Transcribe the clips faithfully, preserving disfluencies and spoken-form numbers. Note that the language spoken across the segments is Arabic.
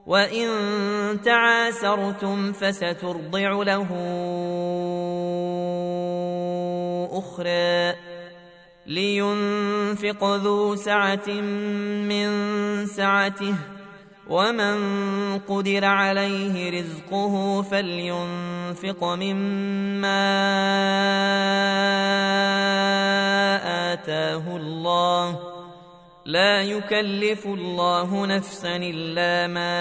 وإن تعاسرتم فسترضع له أخرى لينفق ذو سعة من سعته ومن قدر عليه رزقه فلينفق مما آتاه الله لا يكلف الله نفسا إلا ما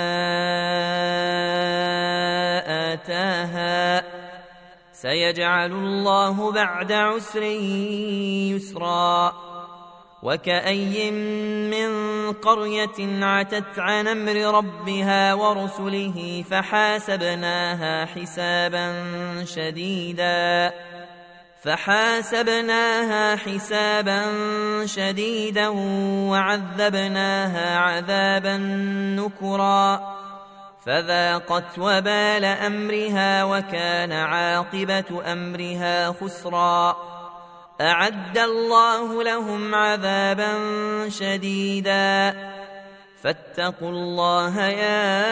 آتاها سيجعل الله بعد عسر يسرا وكأي من قرية عتت عن أمر ربها ورسله فحاسبناها حسابا شديدا فحاسبناها حسابا شديدا وعذبناها عذابا نكرا فذاقت وبال أمرها وكان عاقبة أمرها خسرا أعد الله لهم عذابا شديدا فاتقوا الله يا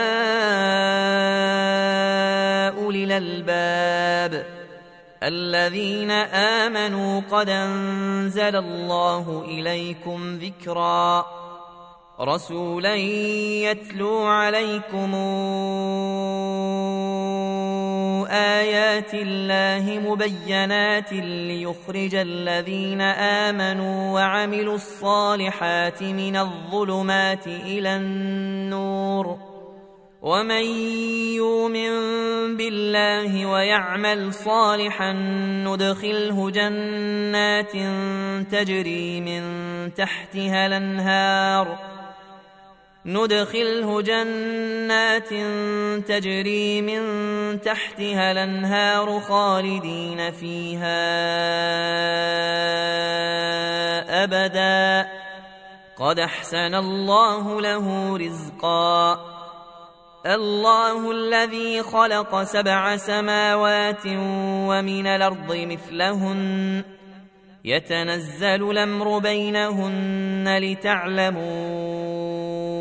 أولي الألباب الذين آمنوا قد أنزل الله إليكم ذكرا رسولا يتلو عليكم آيات الله مبينات ليخرج الذين آمنوا وعملوا الصالحات من الظلمات إلى النور ومن يؤمن بالله ويعمل صالحا ندخله جنات تجري من تحتها الأنهار ندخله جنات تجري من تحتها الأنهار خالدين فيها أبدا قد أحسن الله له رزقا الله الذي خلق سبع سماوات ومن الأرض مثلهن يتنزل الأمر بينهن لتعلموا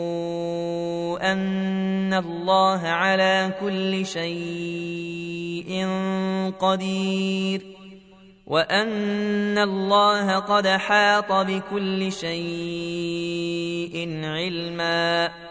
أن الله على كل شيء قدير وأن الله قد حاط بكل شيء علما